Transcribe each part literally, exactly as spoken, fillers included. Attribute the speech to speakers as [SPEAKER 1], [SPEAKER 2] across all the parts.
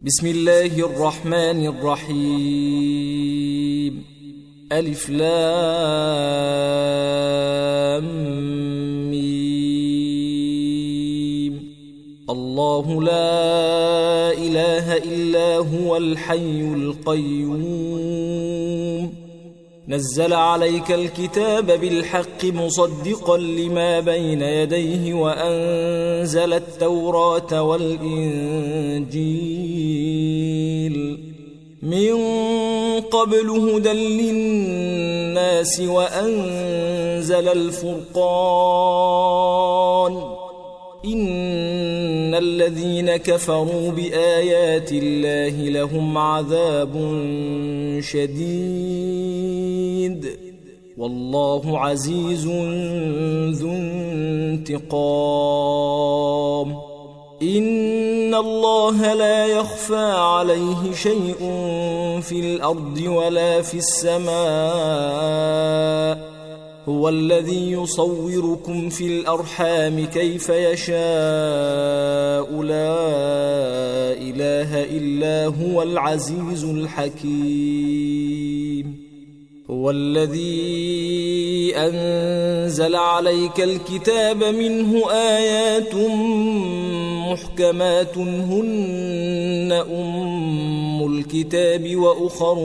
[SPEAKER 1] بسم الله الرحمن الرحيم. ألف لام ميم. الله لا إله إلا هو الحي القيوم. نزل عليك الكتاب بالحق مصدقا لما بين يديه وأنزل التوراة والإنجيل من قبل هدى للناس وأنزل الفرقان. إن الذين كفروا بآيات الله لهم عذاب شديد والله عزيز ذو انتقام. إن الله لا يخفى عليه شيء في الأرض ولا في السماء. هو الذي يصوركم في الأرحام كيف يشاء لا إله إلا هو العزيز الحكيم. هو الذي أنزل عليك الكتاب منه آيات محكمات هن أم الكتاب وأخر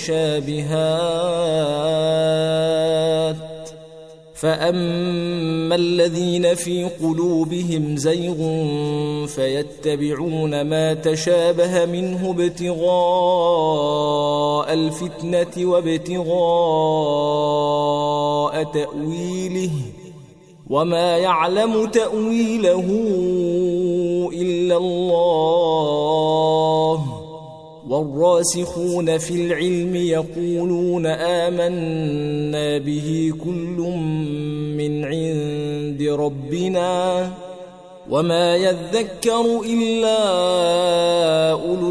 [SPEAKER 1] متشابهات فأما الذين في قلوبهم زيغ فيتبعون ما تشابه منه ابتغاء الفتنة وابتغاء تأويله وما يعلم تأويله إلا الله. والراسخون في العلم يقولون آمنا به كل من عند ربنا وما يذكر إلا أولو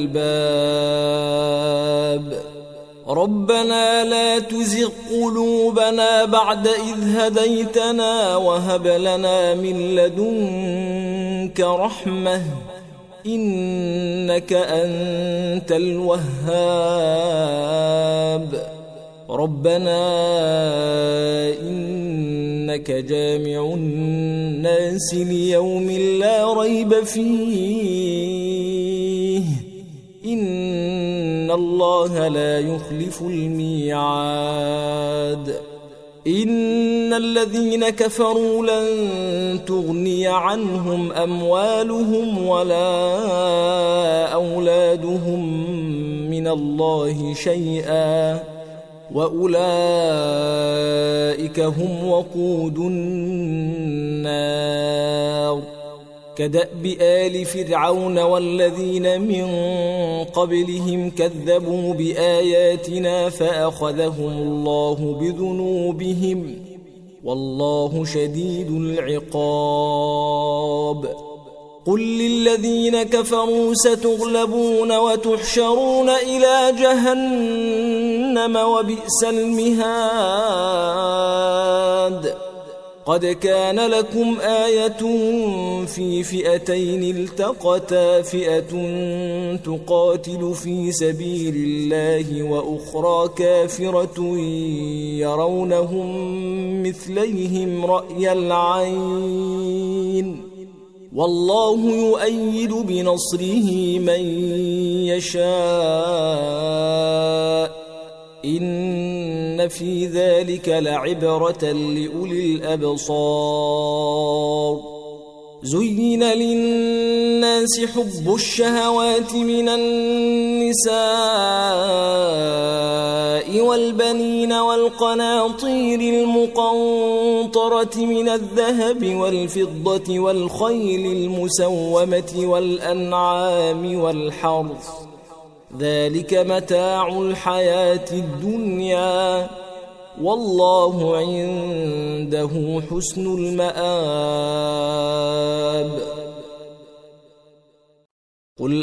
[SPEAKER 1] الألباب. ربنا لا تزغ قلوبنا بعد إذ هديتنا وهب لنا من لدنك رحمة إنك أنت الوهاب. ربنا إنك جامع الناس ليوم لا ريب فيه إن الله لا يخلف الميعاد. إن الذين كفروا لن تغني عنهم أموالهم ولا أولادهم من الله شيئا وأولئك هم وقود النار. كدأب آل فرعون والذين من قبلهم كذبوا بآياتنا فأخذهم الله بذنوبهم والله شديد العقاب. قل للذين كفروا ستغلبون وتحشرون إلى جهنم وبئس المهاد. قد كان لكم آية في فئتين التقتا فئة تقاتل في سبيل الله وأخرى كافرة يرونهم مثليهم رأي العين والله يؤيد بنصره من يشاء. إن في ذلك لعبرة لأولي الأبصار. زين للناس حب الشهوات من النساء والبنين والقناطير المقنطرة من الذهب والفضة والخيل المسومة والأنعام والحرث ذلك متاع الحياة الدنيا والله عنده حسن المآب. قل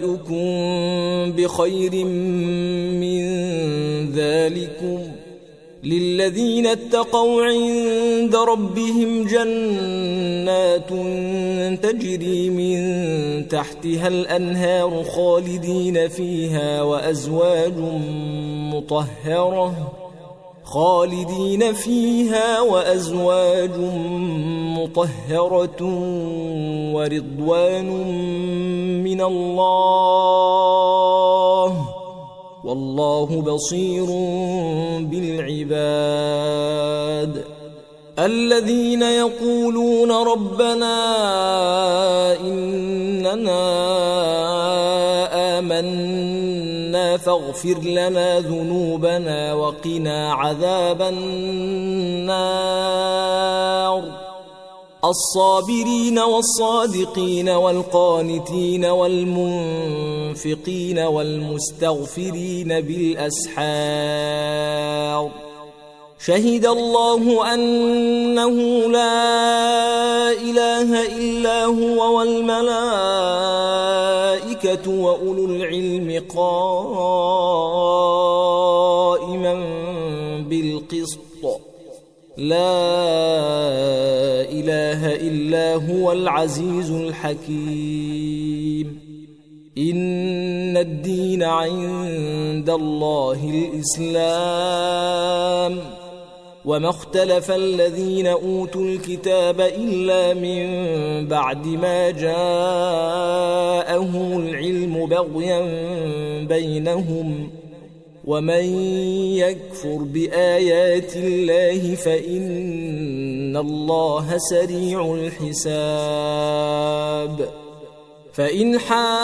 [SPEAKER 1] أنبئكم بخير من ذلكم للذين اتقوا عند ربهم جنات تجري من تحتها الأنهار خالدين فيها وأزواج مطهرة خالدين فيها وأزواج مطهرة ورضوان من الله والله بصير بالعباد. الذين يقولون ربنا إننا آمنا فاغفر لنا ذنوبنا وقنا عذاب النار الصابرين والصادقين والقانتين والمنفقين والمستغفرين بالأسحار شهد الله أنه لا إله إلا هو والملائكة وأولو العلم قائما بالقسط لا إله إلا هو العزيز الحكيم. إن الدين عند الله الإسلام وما اختلف الذين أوتوا الكتاب إلا من بعد ما جاءهم العلم بغيا بينهم ومن يكفر بآيات الله فإن الله سريع الحساب. فإن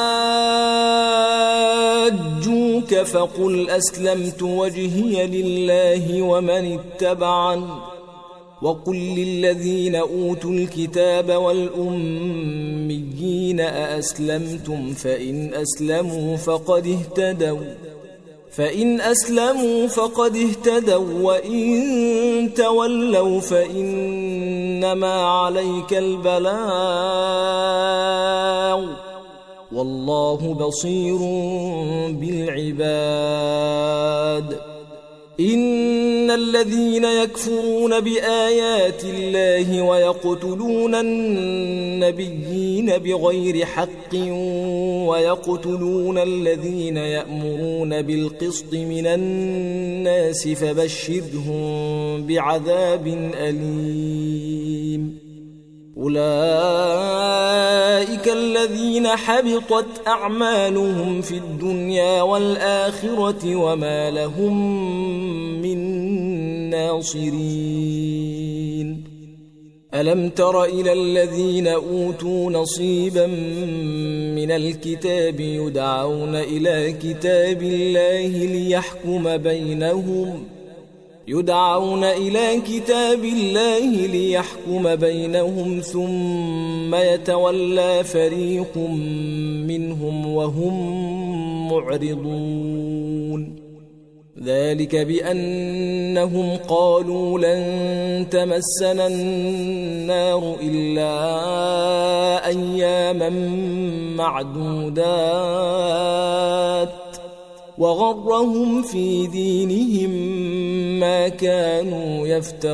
[SPEAKER 1] حاجوك فقل أسلمت وجهي لله ومن اتبعن وقل للذين أوتوا الكتاب والأميين أأسلمتم فإن أسلموا فقد اهتدوا فإن أسلموا فقد اهتدوا وإن تولوا فإنما عليك البلاغ والله بصير بالعباد. إن الذين يكفرون بآيات الله ويقتلون النبيين بغير حق ويقتلون الذين يأمرون بالقسط من الناس فبشرهم بعذاب أليم. أولئك الذين حبطت أعمالهم في الدنيا والآخرة وما لهم من ناصرين. ألم تر إلى الذين أوتوا نصيبا من الكتاب يدعون إلى كتاب الله ليحكم بينهم يدعون إلى كتاب الله ليحكم بينهم ثم يتولى فريق منهم وهم معرضون. ذلك بأنهم قالوا لن تمسنا النار إلا أياما معدودات وغرهم في دينهم ما كانوا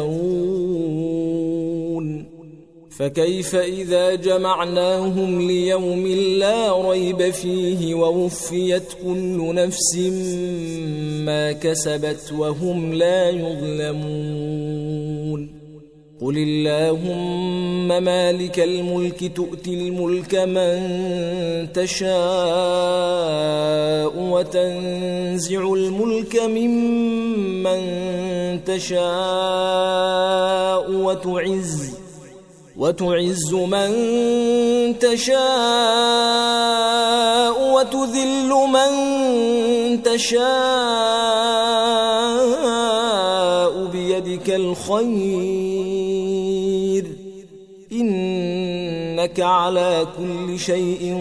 [SPEAKER 1] يفترون. فكيف إذا جمعناهم ليوم لا ريب فيه ووفيت كل نفس ما كسبت وهم لا يظلمون. قل اللهم مالك الملك تؤتي الملك من تشاء وتنزع الملك ممن تشاء وتعز وتعز من تشاء وتذل من تشاء بيدك الخير إنك على كل شيء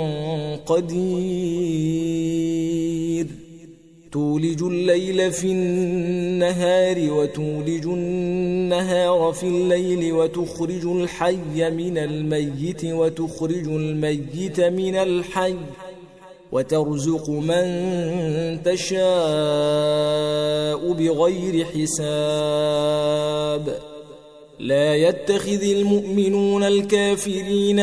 [SPEAKER 1] قدير. تولج الليل في النهار وتولج النهار في الليل وتخرج الحي من الميت وتخرج الميت من الحي وترزق من تشاء بغير حساب لا يتخذ المؤمنون الكافرين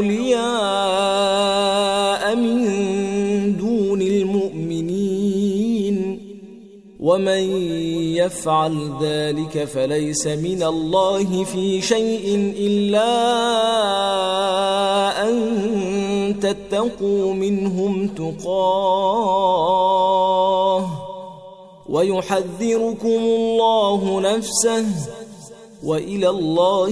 [SPEAKER 1] أولياء من دون المؤمنين ومن يفعل ذلك فليس من الله في شيء إلا أن تتقوا منهم تقاه ويحذركم الله نفسه وإلى الله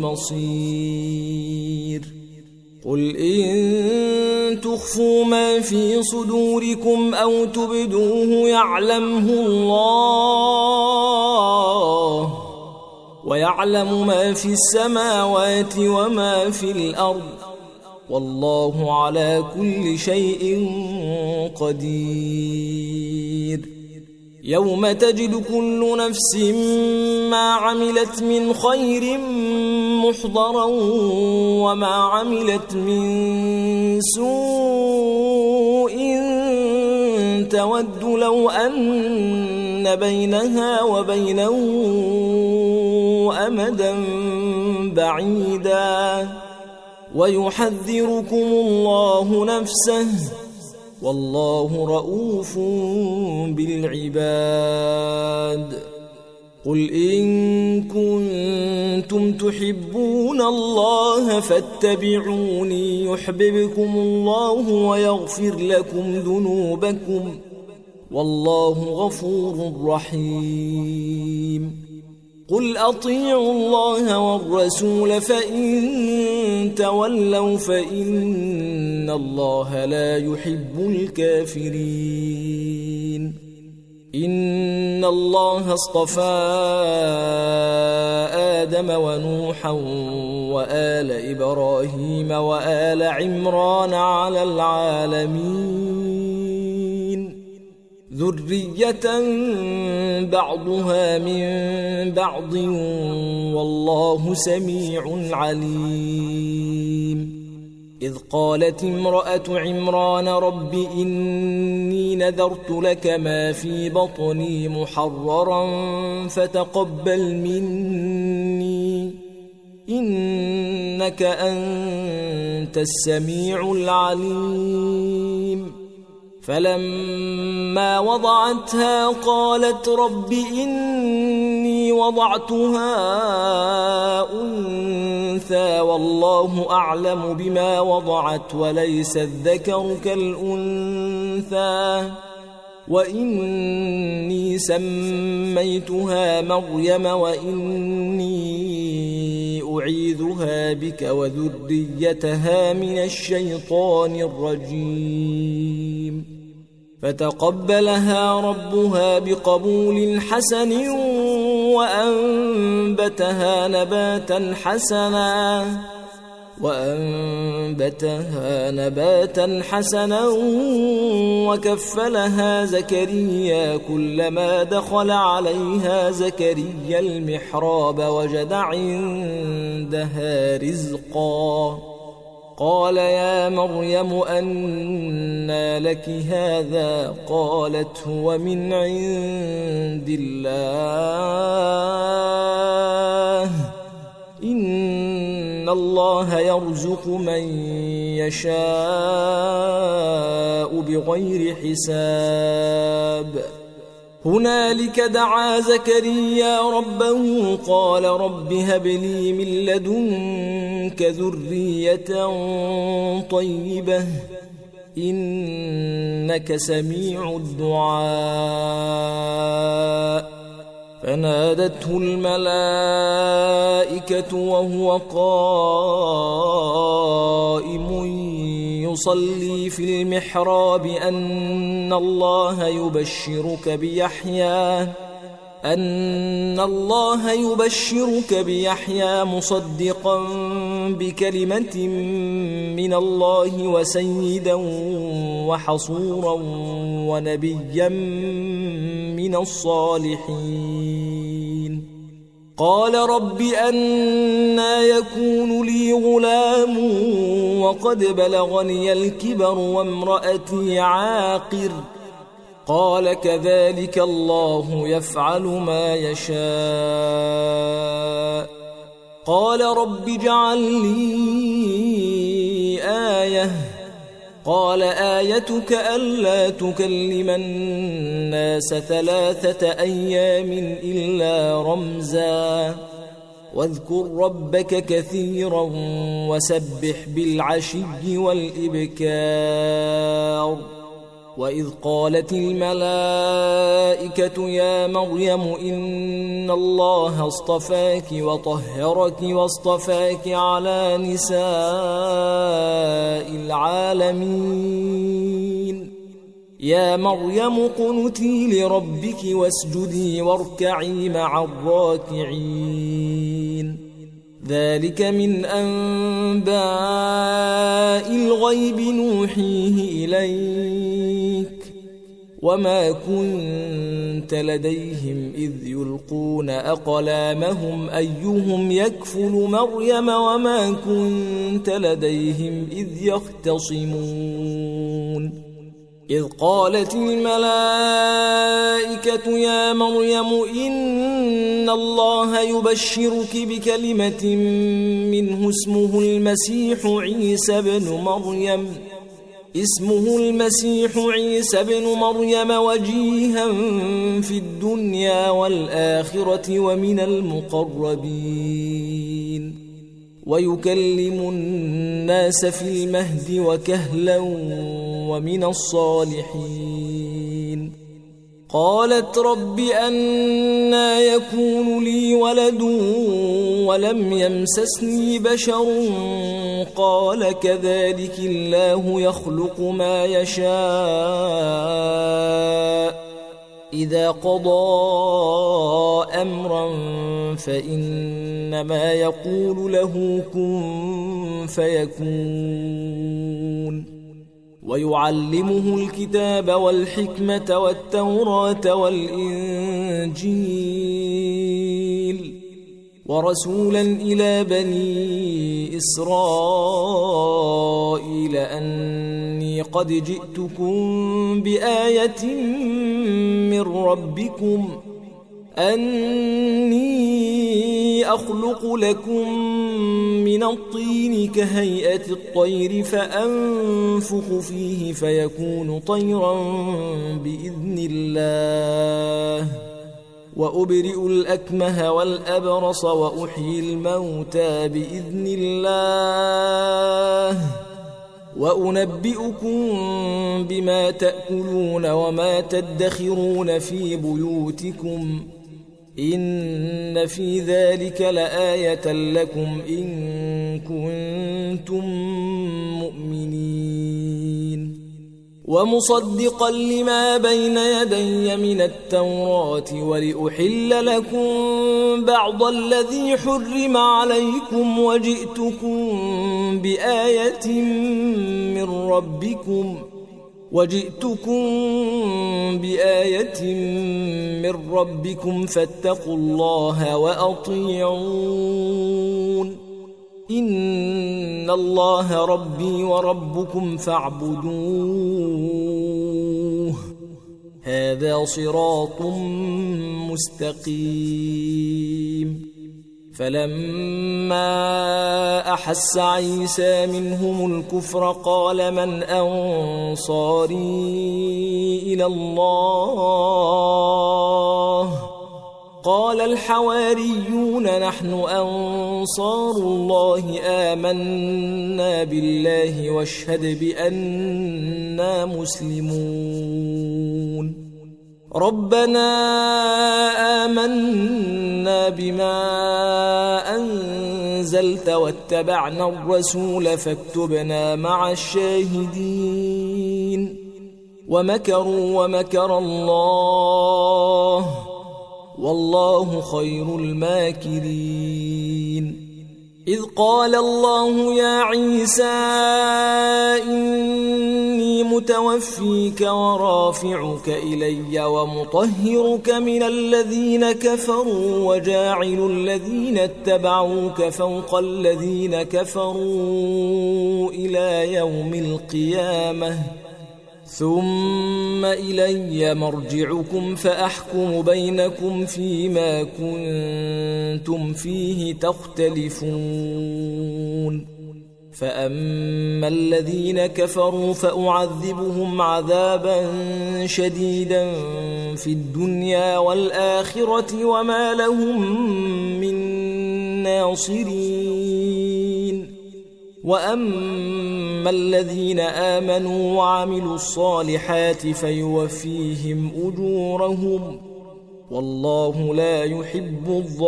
[SPEAKER 1] المصير قل إن تخفوا ما في صدوركم أو تبدوه يعلمه الله ويعلم ما في السماوات وما في الأرض والله على كل شيء قدير يوم تجد كل نفس ما عملت من خير محضرا وما عملت من سوء تود لو أن بينها وبينه أمدا بعيدا ويحذركم الله نفسه والله رؤوف بالعباد قل إن كنتم تحبون الله فاتبعوني يحببكم الله ويغفر لكم ذنوبكم والله غفور رحيم قل أطيعوا الله والرسول فإن تولوا فإن الله لا يحب الكافرين إن الله اصطفى آدم ونوحا وآل إبراهيم وآل عمران على العالمين ذرية بعضها من بعض والله سميع عليم إذ قالت امرأة عمران رب إني نذرت لك ما في بطني محررا فتقبل مني إنك أنت السميع العليم فلما وضعتها قالت رب إني وضعتها أنثى والله أعلم بما وضعت وليس الذكر كالأنثى وإني سميتها مريم وإني أعيذها بك وذريتها من الشيطان الرجيم فتقبلها ربها بقبول حسن وأنبتها نباتا حسنا وأنبتها نباتا حسنا وكفلها زكريا كلما دخل عليها زكريا المحراب وجد عندها رزقا قال يا مريم أنى لك هذا قالت هو من عند الله إن الله يرزق من يشاء بغير حساب هنالك دعا زكريا ربه قال رب هب لي من لدنك ذرية طيبة إنك سميع الدعاء فنادته الملائكة وهو قائم يصلي في المحراب أن الله يبشرك بيحيى أن الله يبشرك بيحيى مصدقا بكلمة من الله وسيدا وحصورا ونبيا من الصالحين قال رب أنى يكون لي غلام وقد بلغني الكبر وامرأتي عاقر قال كذلك الله يفعل ما يشاء قال رب اجعل لي آية قال آيتك ألا تكلم الناس ثلاثة أيام إلا رمزا واذكر ربك كثيرا وسبح بالعشي والإبكار وإذ قالت الملائكة يا مريم إن الله اصطفاك وطهرك واصطفاك على نساء العالمين يا مريم قنتي لربك واسجدي واركعي مع الراكعين ذلك من أنباء الغيب نوحيه إليك وما كنت لديهم إذ يلقون أقلامهم أيهم يكفل مريم وما كنت لديهم إذ يختصمون إذ قالت الملائكة يا مريم إن الله يبشرك بكلمة منه اسمه المسيح عيسى بن مريم اسمه المسيح عيسى بن مريم وجيها في الدنيا والآخرة ومن المقربين ويكلم الناس في المهد وكهلا ومن الصالحين قالت رب أنى يكون لي ولد ولم يمسسني بشر قال كذلك الله يخلق ما يشاء إذا قضى أمرا فإنما يقول له كن فيكون ويعلمه الكتاب والحكمة والتوراة والإنجيل ورسولا إلى بني إسرائيل أني قد جئتكم بآية من ربكم أني أخلق لكم من الطين كهيئة الطير فأنفخ فيه فيكون طيرا بإذن الله وأبرئ الأكمه والأبرص وأحيي الموتى بإذن الله وأنبئكم بما تأكلون وما تدخرون في بيوتكم إن في ذلك لآية لكم إن كنتم مؤمنين ومصدقا لما بين يدي من التوراة ولأحل لكم بعض الذي حرم عليكم وجئتكم بآية من ربكم وجئتكم بآية من ربكم فاتقوا الله وأطيعون إن الله ربي وربكم فاعبدوه هذا صراط مستقيم فلما أحس عيسى منهم الكفر قال من أنصاري إلى الله قال الحواريون نحن أنصار الله آمنا بالله واشهد بأننا مسلمون ربنا آمنا بما أنزلت واتبعنا الرسول فاكتبنا مع الشاهدين ومكروا ومكر الله والله خير الماكرين إذ قال الله يا عيسى إني متوفيك ورافعك إلي ومطهرك من الذين كفروا وجاعل الذين اتبعوك فوق الذين كفروا إلى يوم القيامة ثم إلي مرجعكم فأحكم بينكم فيما كنتم فيه تختلفون فأما الذين كفروا فأعذبهم عذابا شديدا في الدنيا والآخرة وما لهم من ناصرين وأما الذين آمنوا وعملوا الصالحات فيوفيهم أجورهم والله لا يحب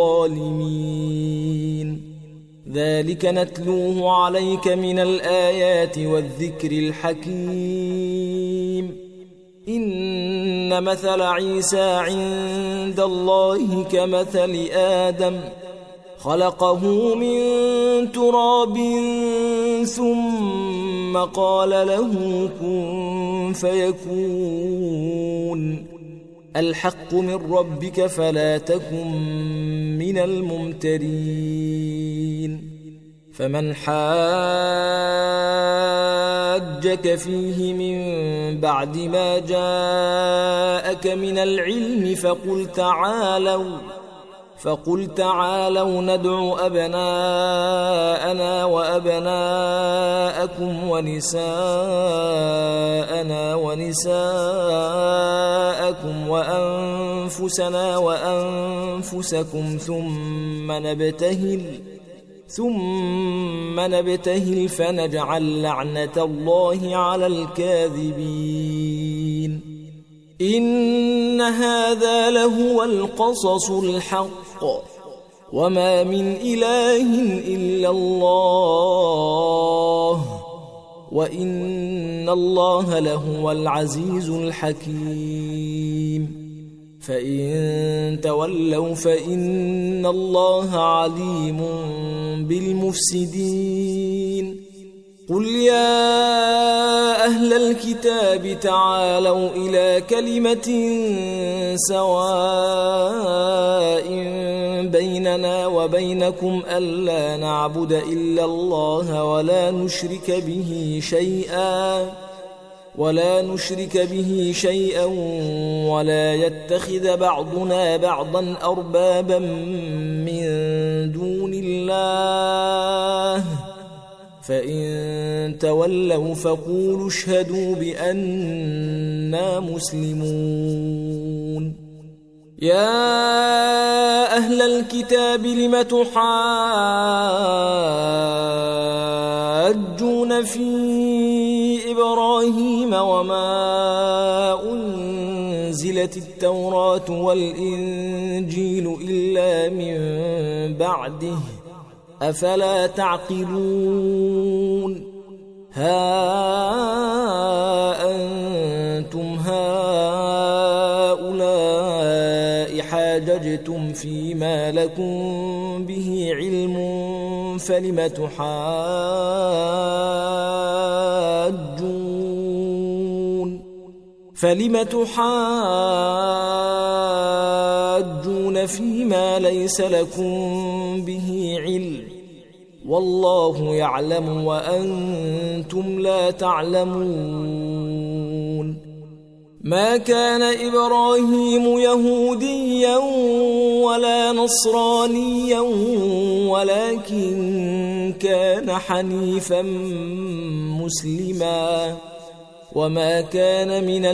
[SPEAKER 1] الظالمين ذلك نتلوه عليك من الآيات والذكر الحكيم إن مثل عيسى عند الله كمثل آدم خلقه من تراب ثم قال له كن فيكون الحق من ربك فلا تكن من الممترين فمن حاجك فيه من بعد ما جاءك من العلم فقل تعالوا فقل تعالوا ندع أبناءنا وأبناءكم ونساءنا ونساءكم وأنفسنا وأنفسكم ثم نبتهل ثم نبتهل فنجعل لعنة الله على الكاذبين إن هذا لهو القصص الحق وما من إله إلا الله وإن الله لهو العزيز الحكيم فإن تولوا فإن الله عليم بالمفسدين قل يا أهل الكتاب تعالوا إلى كلمة سواء بيننا وبينكم ألا نعبد إلا الله ولا نشرك به شيئا ولا نشرك به شيئا ولا يتخذ بعضنا بعضا أربابا من دون الله فإن تولوا فقولوا اشهدوا بأننا مسلمون يا أهل الكتاب لم تحاجون في إبراهيم وما أنزلت التوراة والإنجيل إلا من بعده أفلا تعقلون ها أنتم هؤلاء حاججتم فيما لكم به علم فلم تحاجون فلم تحاجون فيما ليس لكم به علم والله يعلم وأنتم لا تعلمون ما كان إبراهيم يهوديا ولا نصرانيا ولكن كان حنيفا مسلما وما كان من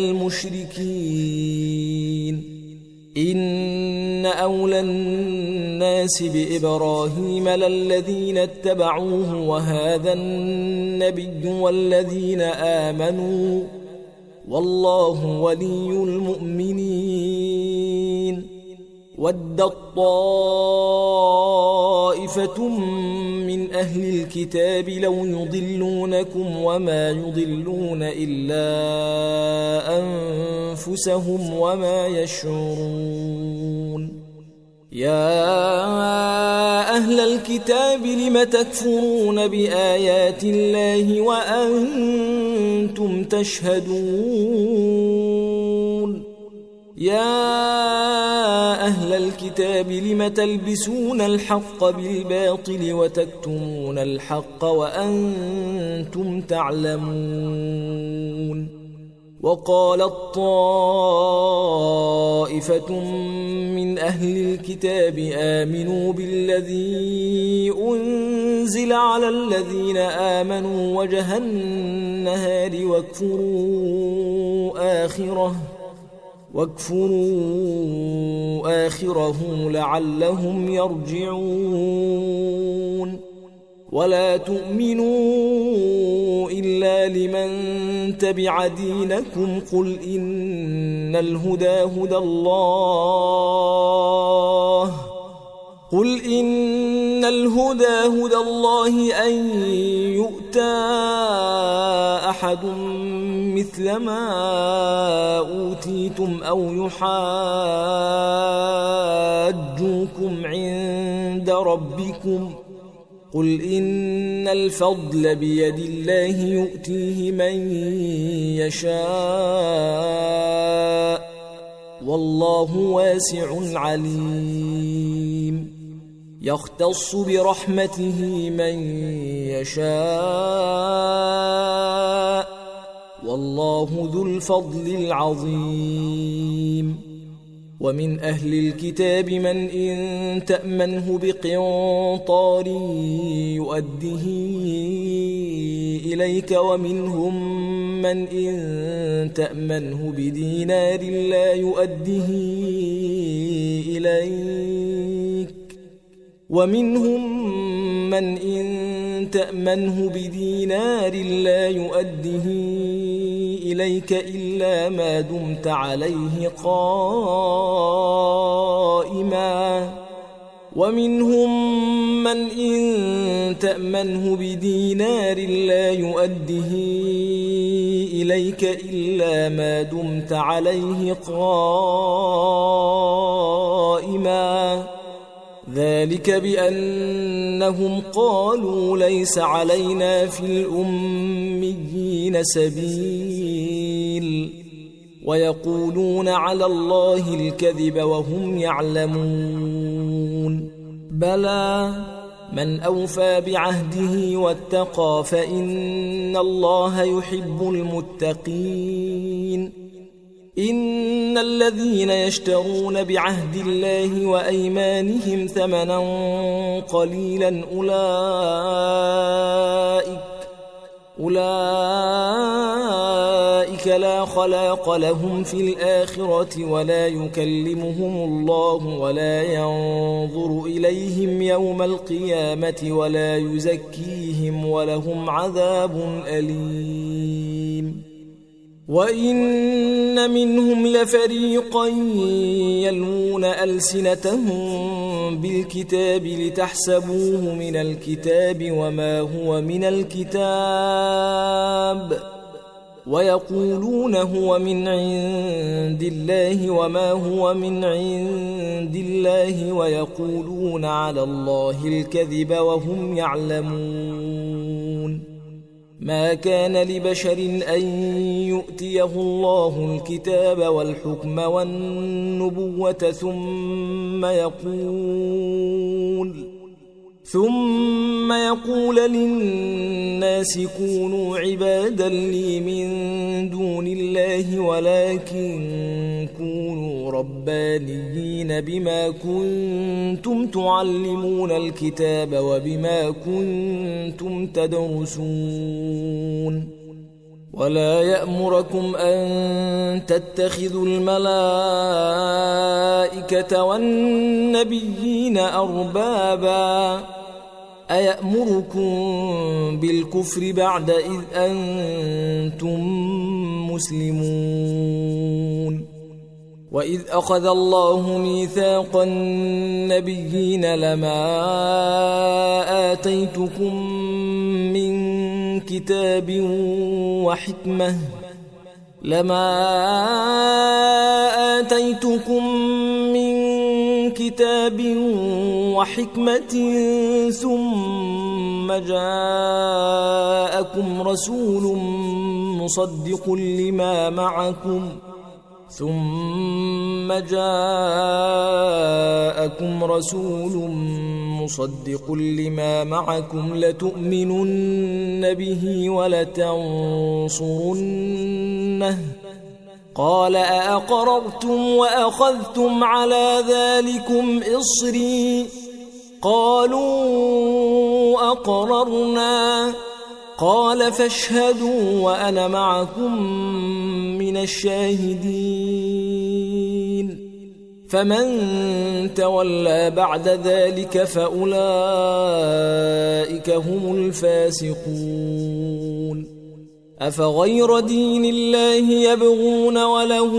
[SPEAKER 1] المشركين إن أولى الناس بإبراهيم للذين اتبعوه وهذا النبي والذين آمنوا والله ولي المؤمنين ودت طائفة من أهل الكتاب لو يضلونكم وما يضلون إلا أنفسهم وما يشعرون يا أهل الكتاب لم تكفرون بآيات الله وأنتم وأنتم تشهدون يا أهل الكتاب لم تلبسون الحق بالباطل وتكتمون الحق وأنتم تعلمون وقالت طائفة من أهل الكتاب آمنوا بالذي أنزل على الذين آمنوا وجه النهار واكفروا آخره واكفروا آخره لعلهم يرجعون ولا تؤمنوا إلا لمن تبع دينكم قل إن الهدى هدى الله قل إن الهدى هدى الله أن يؤتى أحد مثل ما أوتيتم أو يحاجوكم عند ربكم قل إن الفضل بيد الله يؤتيه من يشاء والله واسع عليم يختص برحمته من يشاء والله ذو الفضل العظيم ومن أهل الكتاب من إن تأمنه بقنطار يؤده إليك ومنهم من إن تأمنه بدينار لا يؤده إليك ومنهم من إن تأمنه بدينار لا يؤده إليك إلا ما دمت عليه قائما ومنهم من إن تأمنه بدينار لا يؤده إليك إلا ما دمت عليه قائما ذلك بأنهم قالوا ليس علينا في الأميين سبيل ويقولون على الله الكذب وهم يعلمون بلى من أوفى بعهده واتقى فإن الله يحب المتقين إن الذين يشترون بعهد الله وأيمانهم ثمنا قليلا أولئك أولئك لا خلاق لهم في الآخرة ولا يكلمهم الله ولا ينظر إليهم يوم القيامة ولا يزكيهم ولهم عذاب أليم وإن منهم لفريقا يلوون ألسنتهم بالكتاب لتحسبوه من الكتاب وما هو من الكتاب ويقولون هو من عند الله وما هو من عند الله ويقولون على الله الكذب وهم يعلمون ما كان لبشر أن يؤتيه الله الكتاب والحكم والنبوة ثم يقول ثم يقول للناس كونوا عبادا لي من دون الله ولكن كونوا ربانيين بما كنتم تعلمون الكتاب وبما كنتم تدرسون ولا يأمركم أن تتخذوا الملائكة والنبيين أربابا أيأمركم بالكفر بعد إذ أنتم مسلمون وإذ أخذ الله ميثاق النبيين لما آتيتكم من كتاب وحكمة لما آتيتكم من كتاب وحكمة ثم جاءكم رسول مصدق لما معكم ثم جاءكم رسول مصدق لما معكم لتؤمنن به ولتنصرنه قال أأقررتم وأخذتم على ذلكم إصري قالوا أقررنا قال فاشهدوا وأنا معكم من الشاهدين فمن تولى بعد ذلك فأولئك هم الفاسقون أفغير دين الله يبغون وله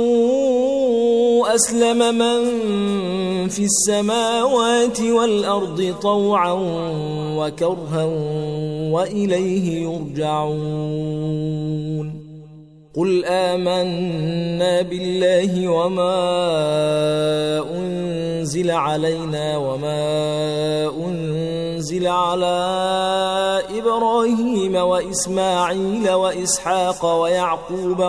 [SPEAKER 1] أسلم من في السماوات والأرض طوعا وكرها وإليه يرجعون قل آمنا بالله وما أنزل علينا وما أنزل على إبراهيم وإسماعيل وإسحاق ويعقوب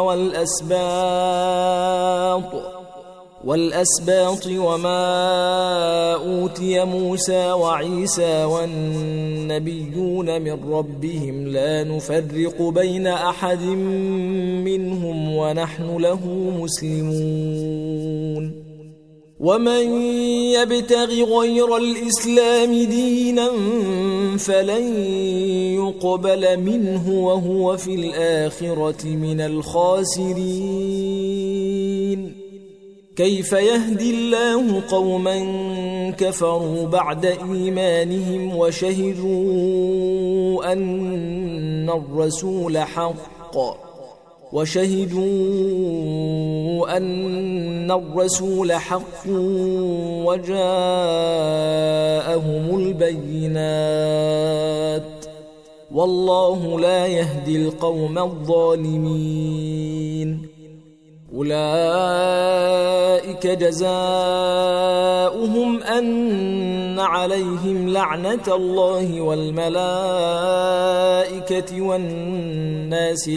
[SPEAKER 1] والأسباط والأسباط وما أوتي موسى وعيسى والنبيون من ربهم لا نفرق بين أحد منهم ونحن له مسلمون ومن يبتغ غير الإسلام دينا فلن يقبل منه وهو في الآخرة من الخاسرين كيف يهدي الله قوما كفروا بعد إيمانهم وشهدوا أن الرسول حق وشهدوا أن الرسول حق وجاءهم البينات والله لا يهدي القوم الظالمين أولئك جزاؤهم أن عليهم لعنة الله والملائكة والناس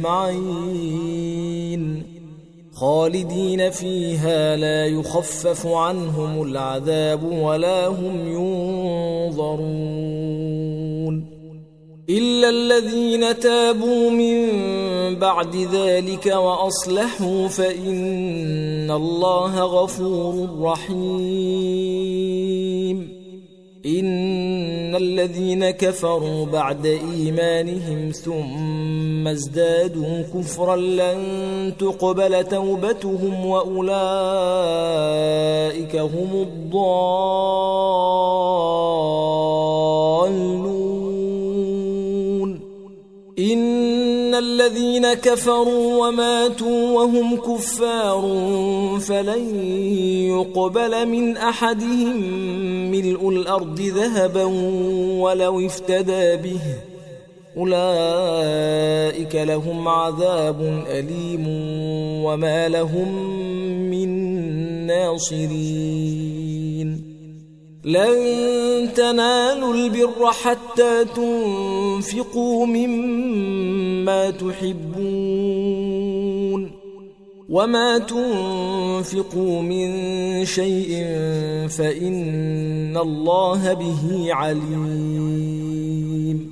[SPEAKER 1] أجمعين خالدين فيها لا يخفف عنهم العذاب ولا هم ينظرون إلا الذين تابوا من بعد ذلك وأصلحوا فإن الله غفور رحيم إن الذين كفروا بعد إيمانهم ثم ازدادوا كفرا لن تقبل توبتهم وأولئك هم الضالون إن الذين كفروا وماتوا وهم كفار فلن يقبل من أحدهم ملء الأرض ذهبا ولو افتدى به أولئك لهم عذاب أليم وما لهم من ناصرين لن تنالوا البر حتى تنفقوا مما تحبون وما تنفقوا من شيء فإن الله به عليم.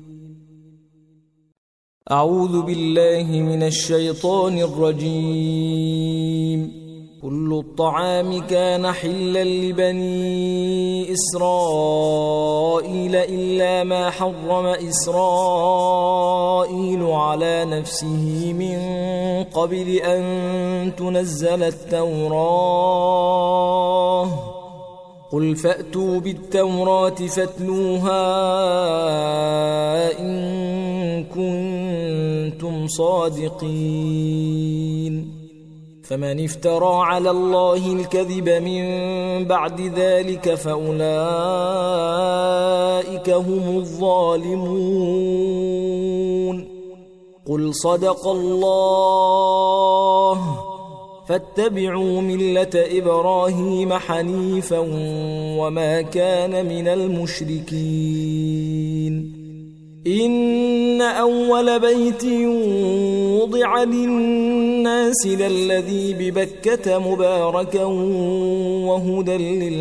[SPEAKER 1] أعوذ بالله من الشيطان الرجيم. كل الطعام كان حلا لبني إسرائيل إلا ما حرم إسرائيل على نفسه من قبل أن تنزل التوراة قل فأتوا بالتوراة فاتلوها إن كنتم صادقين فمن افترى على الله الكذب من بعد ذلك فأولئك هم الظالمون. قل صدق الله فاتبعوا ملة إبراهيم حنيفا وما كان من المشركين إن أول بيت وضع للناس للذي ببكة مباركا وهدى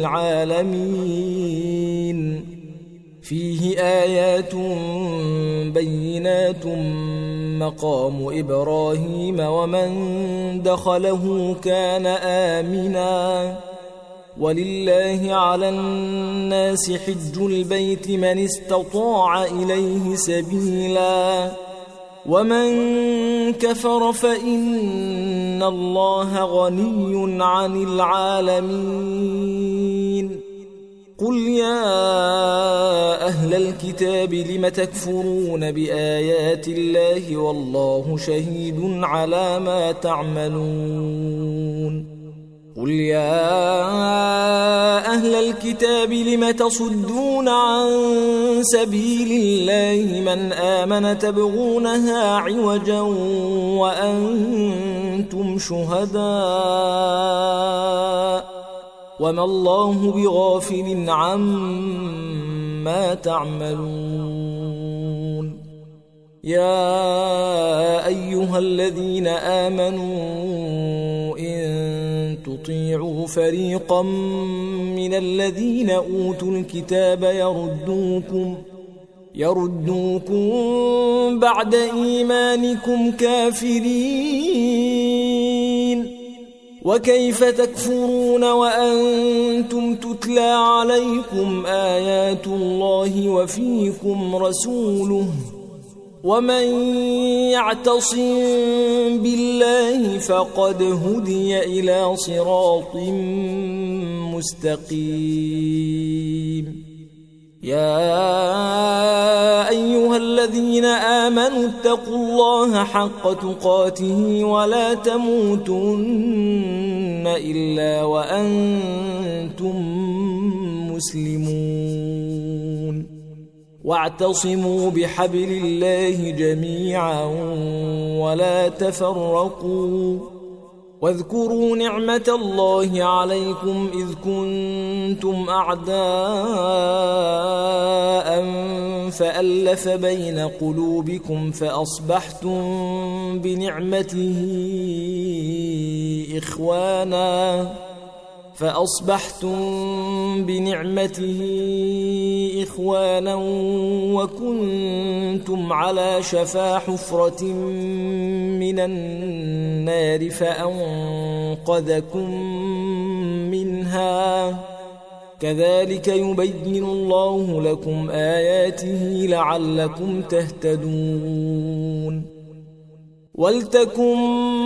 [SPEAKER 1] للعالمين فيه آيات بينات مقام إبراهيم ومن دخله كان آمنا ولله على الناس حج البيت من استطاع إليه سبيلا ومن كفر فإن الله غني عن العالمين قل يا أهل الكتاب لم تكفرون بآيات الله والله شهيد على ما تعملون قل يا أهل الكتاب لم تصدون عن سبيل الله من آمن تبغونها عوجا وأنتم شهداء وما الله بغافل عما تعملون يا أيها الذين آمنوا إن تطيعوا فريقا من الذين أوتوا الكتاب يردوكم يردوكم بعد إيمانكم كافرين وكيف تكفرون وأنتم تتلى عليكم آيات الله وفيكم رسوله ومن يعتصم بالله فقد هدي إلى صراط مستقيم يا أيها الذين آمنوا اتقوا الله حق تقاته ولا تموتن إلا وأنتم مسلمون واعتصموا بحبل الله جميعا ولا تفرقوا واذكروا نعمة الله عليكم إذ كنتم أعداء فألف بين قلوبكم فأصبحتم بنعمته إخوانا فأصبحتم بنعمته إخوانا وكنتم على شفا حفرة من النار فأنقذكم منها كذلك يبين الله لكم آياته لعلكم تهتدون ولتكن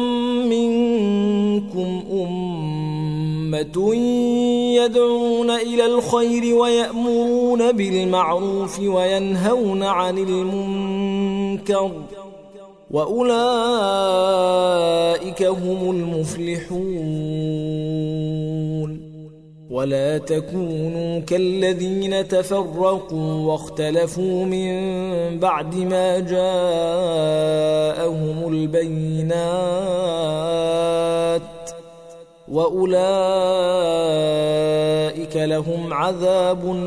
[SPEAKER 1] منكم أمة يدعون إلى الخير ويأمرون بالمعروف وينهون عن المنكر وأولئك هم المفلحون ولا تكونوا كالذين تفرقوا واختلفوا من بعد ما جاءهم البينات وأولئك لهم عذاب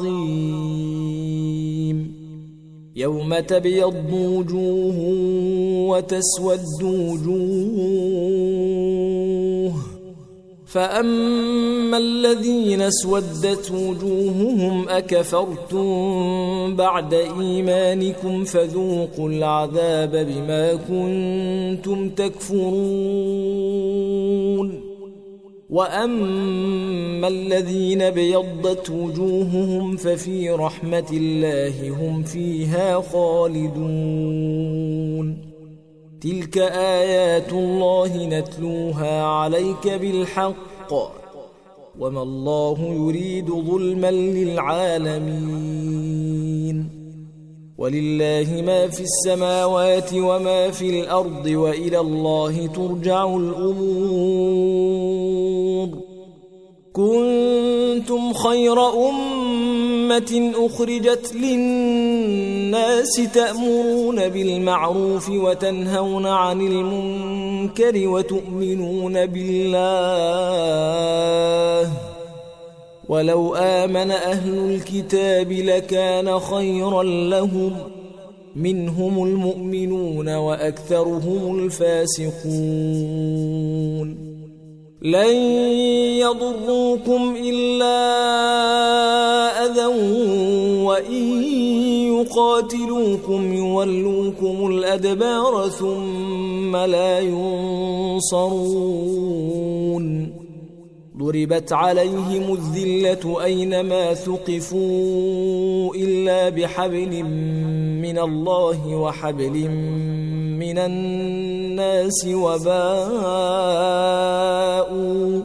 [SPEAKER 1] عظيم يوم تبيض وجوه وتسود وجوه فأما الذين اسودت وجوههم أكفرتم بعد إيمانكم فذوقوا العذاب بما كنتم تكفرون وأما الذين بيضت وجوههم ففي رحمة الله هم فيها خالدون تلك آيات الله نتلوها عليك بالحق وما الله يريد ظلما للعالمين ولله ما في السماوات وما في الأرض وإلى الله ترجع الأمور كنتم خير أمة أخرجت للناس تأمرون بالمعروف وتنهون عن المنكر وتؤمنون بالله ولو آمن أهل الكتاب لكان خيرا لهم منهم المؤمنون وأكثرهم الفاسقون لن يضروكم إلا أذى وإن يقاتلوكم يولوكم الأدبار ثم لا ينصرون ضربت عليهم الذلة أينما ثقفوا إلا بحبل من الله وحبل من الناس وباءوا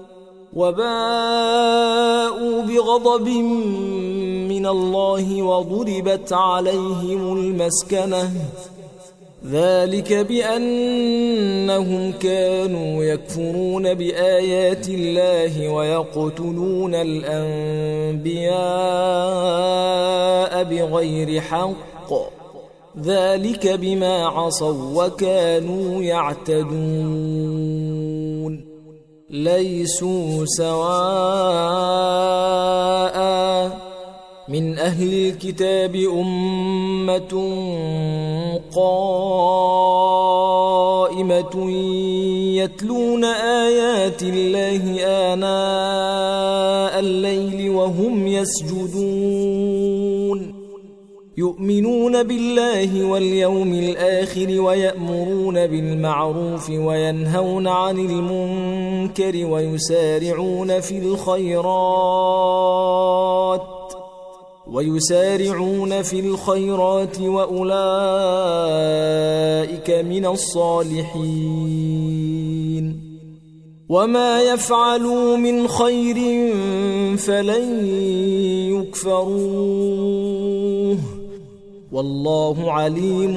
[SPEAKER 1] وباءوا بغضب من الله وضربت عليهم المسكنة ذلك بأنهم كانوا يكفرون بآيات الله ويقتلون الأنبياء بغير حق ذلك بما عصوا وكانوا يعتدون ليسوا سواء من أهل الكتاب أمة قائمة يتلون آيات الله آناء الليل وهم يسجدون يؤمنون بالله واليوم الآخر ويأمرون بالمعروف وينهون عن المنكر ويسارعون في الخيرات ويسارعون في الخيرات وأولئك من الصالحين وما يفعلوا من خير فلن يكفروه والله عليم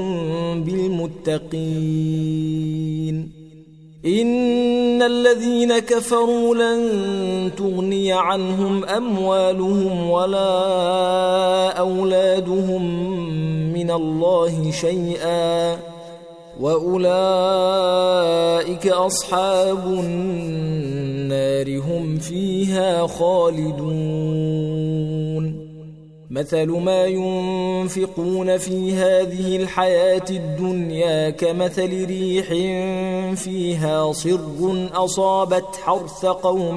[SPEAKER 1] بالمتقين إن الذين كفروا لن تغني عنهم أموالهم ولا أولادهم من الله شيئا وأولئك أصحاب النار هم فيها خالدون مثل ما ينفقون في هذه الحياة الدنيا كمثل ريح فيها صر أصابت حرث قوم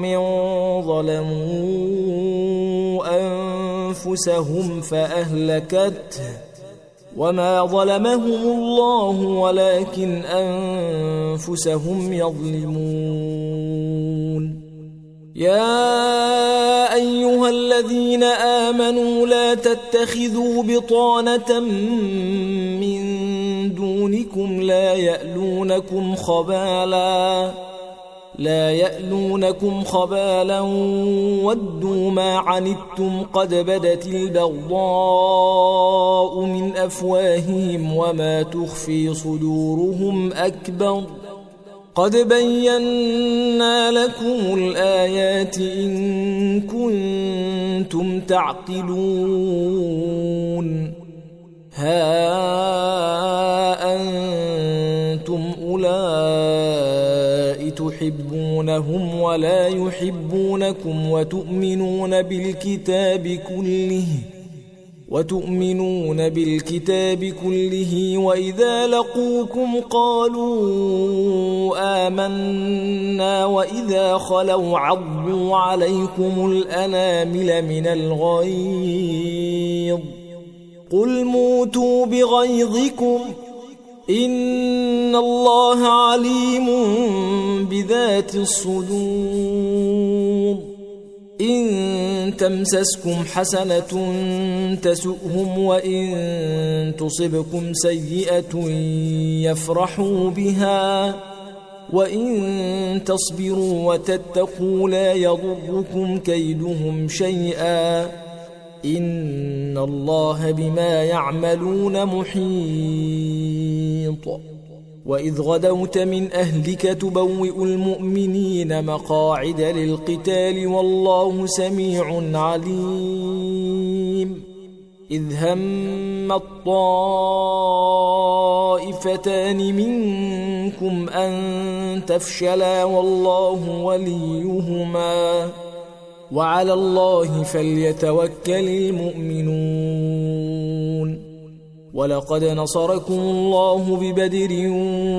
[SPEAKER 1] ظلموا أنفسهم فأهلكته وما ظلمهم الله ولكن أنفسهم يظلمون يا أيها الذين آمنوا لا تتخذوا بطانة من دونكم لا يألونكم خبالا لا يألونكم خبالا ودوا ما عنتم قد بدت البغضاء من أفواههم وما تخفي صدورهم أكبر قد بينا لكم الآيات إن كنتم تعقلون ها أنتم أولئك تحبونهم ولا يحبونكم وتؤمنون بالكتاب كله وتؤمنون بالكتاب كله وإذا لقوكم قالوا آمنا وإذا خلوا عضوا عليكم الأنامل من الغيظ قل موتوا بغيظكم إن الله عليم بذات الصدور إن تمسسكم حسنة تسؤهم وإن تصبكم سيئة يفرحوا بها وإن تصبروا وتتقوا لا يضركم كيدهم شيئا إن الله بما يعملون محيط وإذ غدوت من أهلك تبوئ المؤمنين مقاعد للقتال والله سميع عليم إذ هم الطائفتان منكم أن تفشلا والله وليهما وعلى الله فليتوكل المؤمنون ولقد نصركم الله ببدر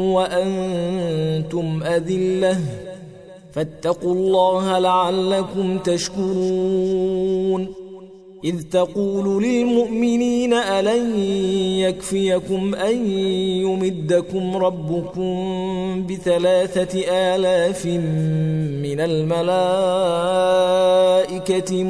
[SPEAKER 1] وأنتم أذلة فاتقوا الله لعلكم تشكرون إذ تقول للمؤمنين ألن يكفيكم أن يمدكم ربكم بثلاثة آلاف من الملائكة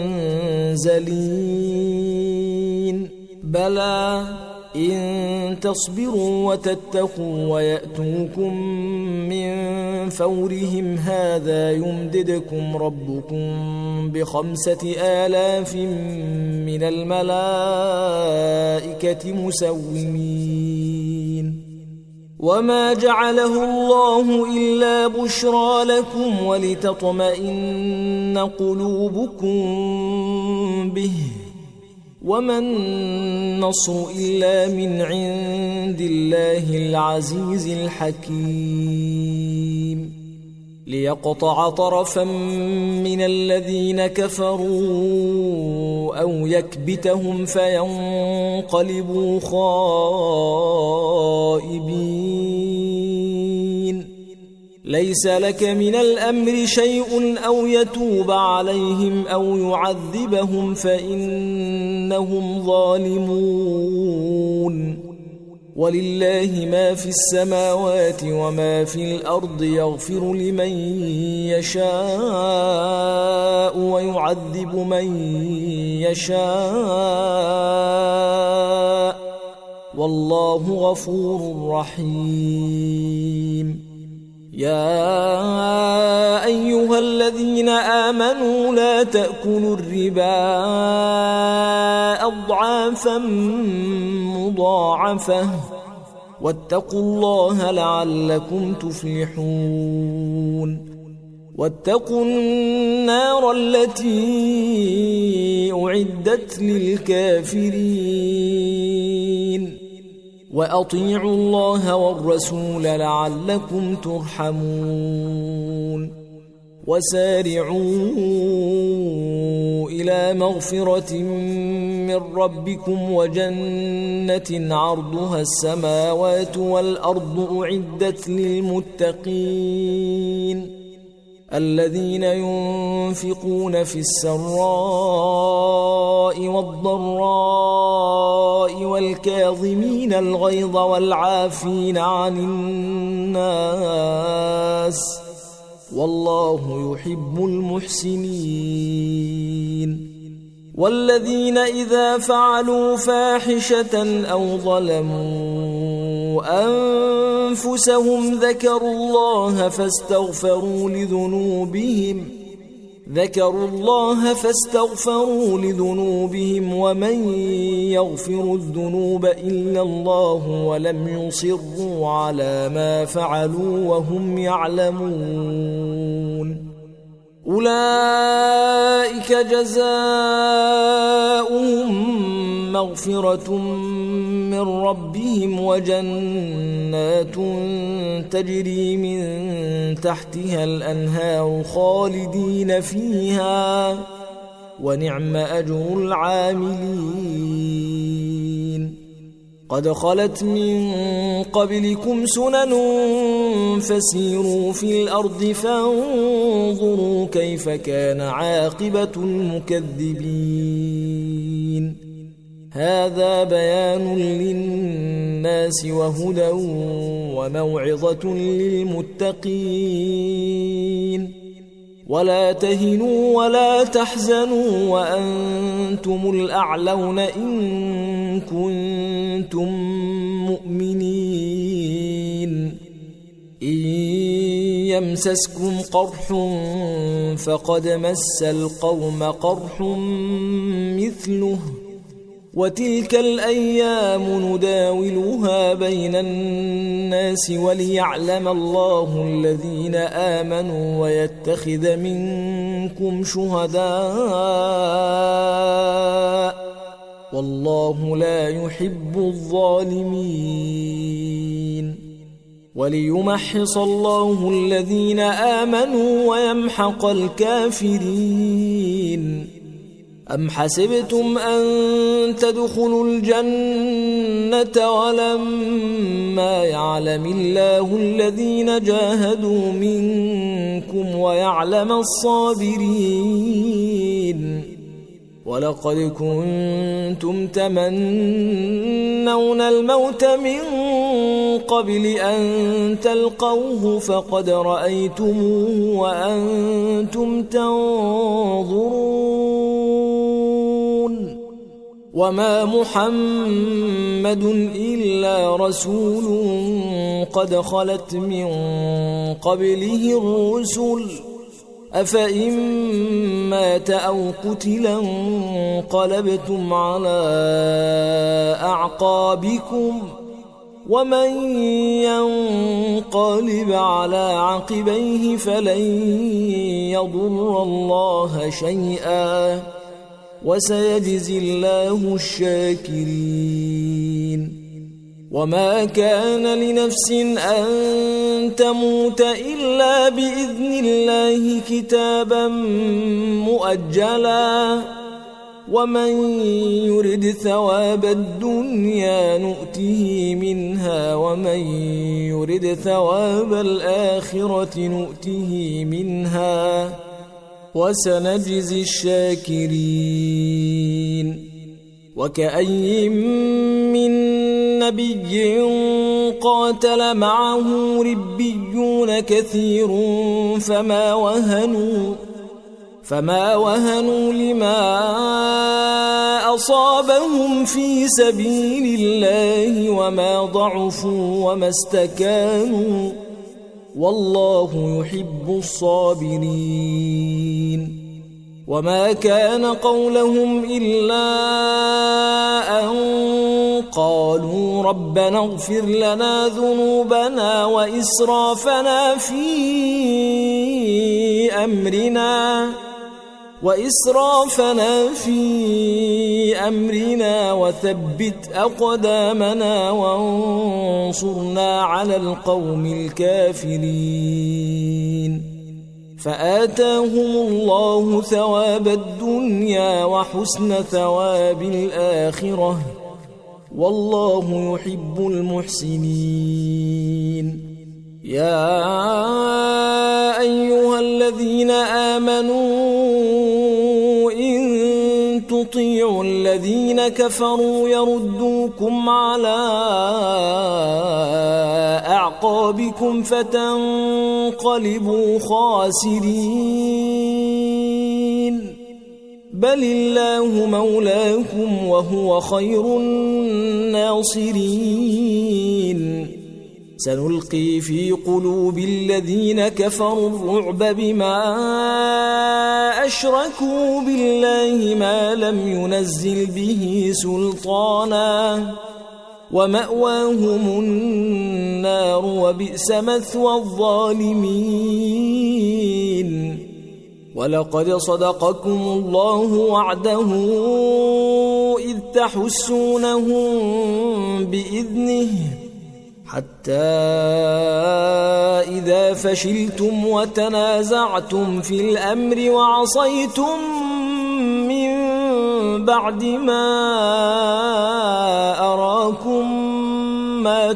[SPEAKER 1] منزلين بلى إن تصبروا وتتقوا ويأتوكم من فورهم هذا يمددكم ربكم بخمسة آلاف من الملائكة مسومين وما جعله الله إلا بشرى لكم ولتطمئن قلوبكم به وما النصر إلا من عند الله العزيز الحكيم ليقطع طرفا من الذين كفروا أو يكبتهم فينقلبوا خائبين ليس لك من الأمر شيء أو يتوب عليهم أو يعذبهم فإنهم ظالمون ولله ما في السماوات وما في الأرض يغفر لمن يشاء ويعذب من يشاء والله غفور رحيم يا أيها الذين آمنوا لا تأكلوا الربا أضعافا مضاعفة واتقوا الله لعلكم تفلحون واتقوا النار التي أعدت للكافرين وأطيعوا الله والرسول لعلكم ترحمون وسارعوا إلى مغفرة من ربكم وجنة عرضها السماوات والأرض أعدت للمتقين الذين ينفقون في السراء والضراء والكاظمين الغيظ والعافين عن الناس والله يحب المحسنين والذين إذا فعلوا فاحشة أو ظلموا أنفسهم ذكروا الله فاستغفروا لذنوبهم ذكروا الله فاستغفروا لذنوبهم ومن يغفر الذنوب إلا الله ولم يصروا على ما فعلوا وهم يعلمون أولئك جزاؤهم مغفرة من ربهم وجنات تجري من تحتها الأنهار خالدين فيها ونعم أجر العاملين قد خلت من قبلكم سنن فسيروا في الأرض فانظروا كيف كان عاقبة المكذبين هذا بيان للناس وهدى وموعظة للمتقين ولا تهنوا ولا تحزنوا وأنتم الأعلون إن كنتم مؤمنين إن يمسسكم قرح فقد مس القوم قرح مثله وتلك الأيام نداولها بين الناس وليعلم الله الذين آمنوا ويتخذ منكم شهداء والله لا يحب الظالمين وليمحص الله الذين آمنوا ويمحق الكافرين أم حسبتم أن تدخلوا الجنة ولما يعلم الله الذين جاهدوا منكم ويعلم الصابرين ولقد كنتم تمنون الموت من قبل أن تلقوه فقد رأيتموه وأنتم تنظرون وما محمد إلا رسول قد خلت من قبله الرسل أفإن مات أو قتلا انقلبتم على أعقابكم ومن ينقلب على عقبيه فلن يضر الله شيئا وسيجزي الله الشاكرين وما كان لنفس أن تموت إلا بإذن الله كتابا مؤجلا ومن يرد ثواب الدنيا نؤته منها ومن يرد ثواب الآخرة نؤته منها وسنجزي الشاكرين وكأي من نبي قاتل معه ربيون كثير فما وهنوا فما وهنوا لما أصابهم في سبيل الله وما ضعفوا وما استكانوا والله يحب الصابرين وما كان قولهم إلا أن قالوا ربنا اغفر لنا ذنوبنا وإسرافنا في أمرنا وإسرافنا في أمرنا وثبت أقدامنا وانصرنا على القوم الكافرين فآتاهم الله ثواب الدنيا وحسن ثواب الآخرة والله يحب المحسنين يا أيها الذين آمنوا إن تطيعوا الذين كفروا يردوكم على أعقابكم فتنقلبوا خاسرين بل الله مولاكم وهو خير الناصرين سنلقي في قلوب الذين كفروا الرعب بما أشركوا بالله ما لم ينزل به سلطانا ومأواهم النار وبئس مثوى الظالمين ولقد صدقكم الله وعده إذ تحسونهم بإذنه حتى إذا فشلتم وتنازعتم في الأمر وعصيتم من بعد ما أراكم ما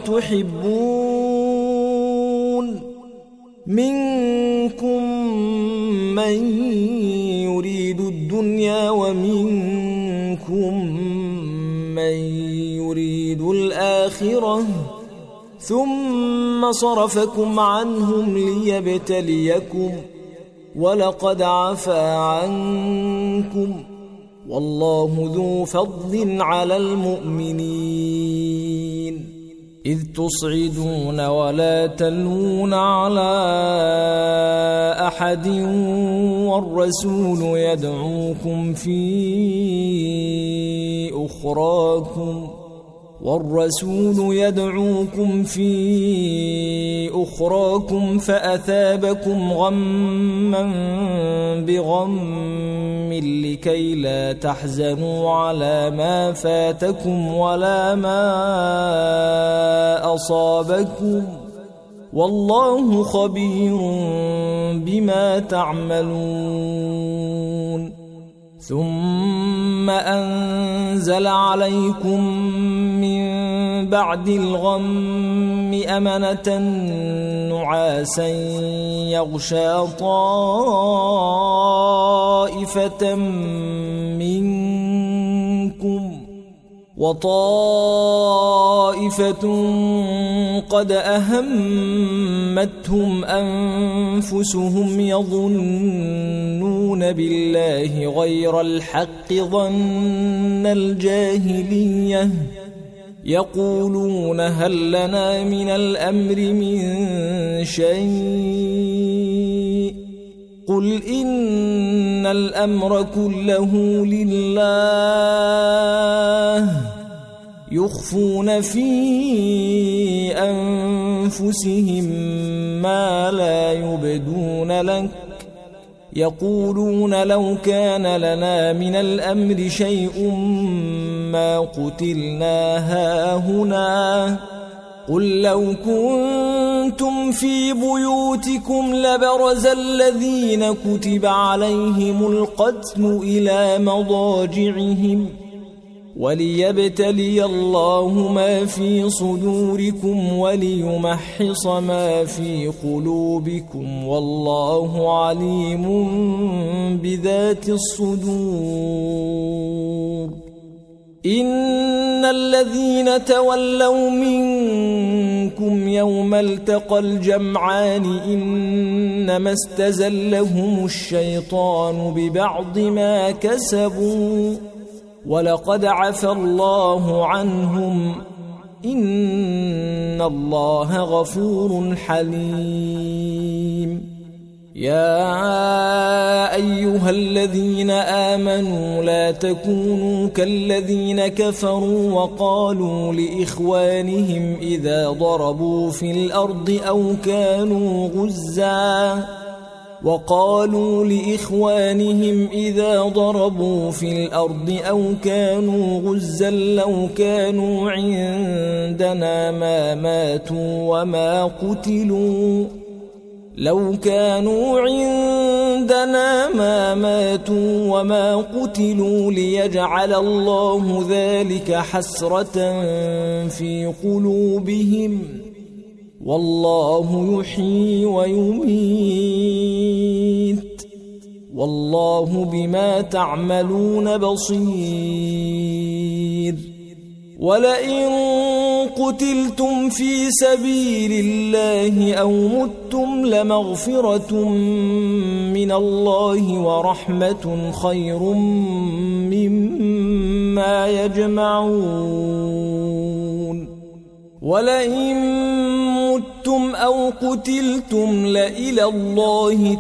[SPEAKER 1] تحبون منكم من يريد الدنيا ومنكم من يريد الآخرة ثم صرفكم عنهم ليبتليكم ولقد عفا عنكم والله ذو فضل على المؤمنين إذ تصعدون ولا تلوون على أحد والرسول يدعوكم في أخراكم والرسول يدعوكم في أخراكم فأثابكم غما بغم لكي لا تحزنوا على ما فاتكم ولا ما أصابكم والله خبير بما تعملون ثم أنزل عليكم من بعد الغم أمنة نعاسا يغشى طائفة منكم وطائفة قد أهمتهم أنفسهم يظنون بالله غير الحق ظن الجاهلية يقولون هل لنا من الأمر من شيء قل إن الأمر كله لله يخفون في أنفسهم ما لا يبدون لك يقولون لو كان لنا من الأمر شيء ما قتلنا هاهنا قل لو كنتم في بيوتكم لبرز الذين كتب عليهم القتل إلى مضاجعهم وليبتلي الله ما في صدوركم وليمحص ما في قلوبكم والله عليم بذات الصدور إن الذين تولوا منكم يوم التقى الجمعان إنما استزلهم الشيطان ببعض ما كسبوا ولقد عفى الله عنهم إن الله غفور حليم يا أيها الذين آمنوا لا تكونوا كالذين كفروا وقالوا لإخوانهم إذا ضربوا في الأرض أو كانوا غزاً وقالوا لإخوانهم إذا ضربوا في الأرض أو كانوا غزا لو كانوا عندنا ما ماتوا وما قتلوا لو كانوا عندنا ما ماتوا وما قتلوا ليجعل الله ذلك حسرة في قلوبهم والله يحيي ويميت والله بما تعملون بصير ولئن قتلتم في سبيل الله أو متم لمغفرة من الله ورحمة خير مما يجمعون ولئن متم أو قتلتم لإلى الله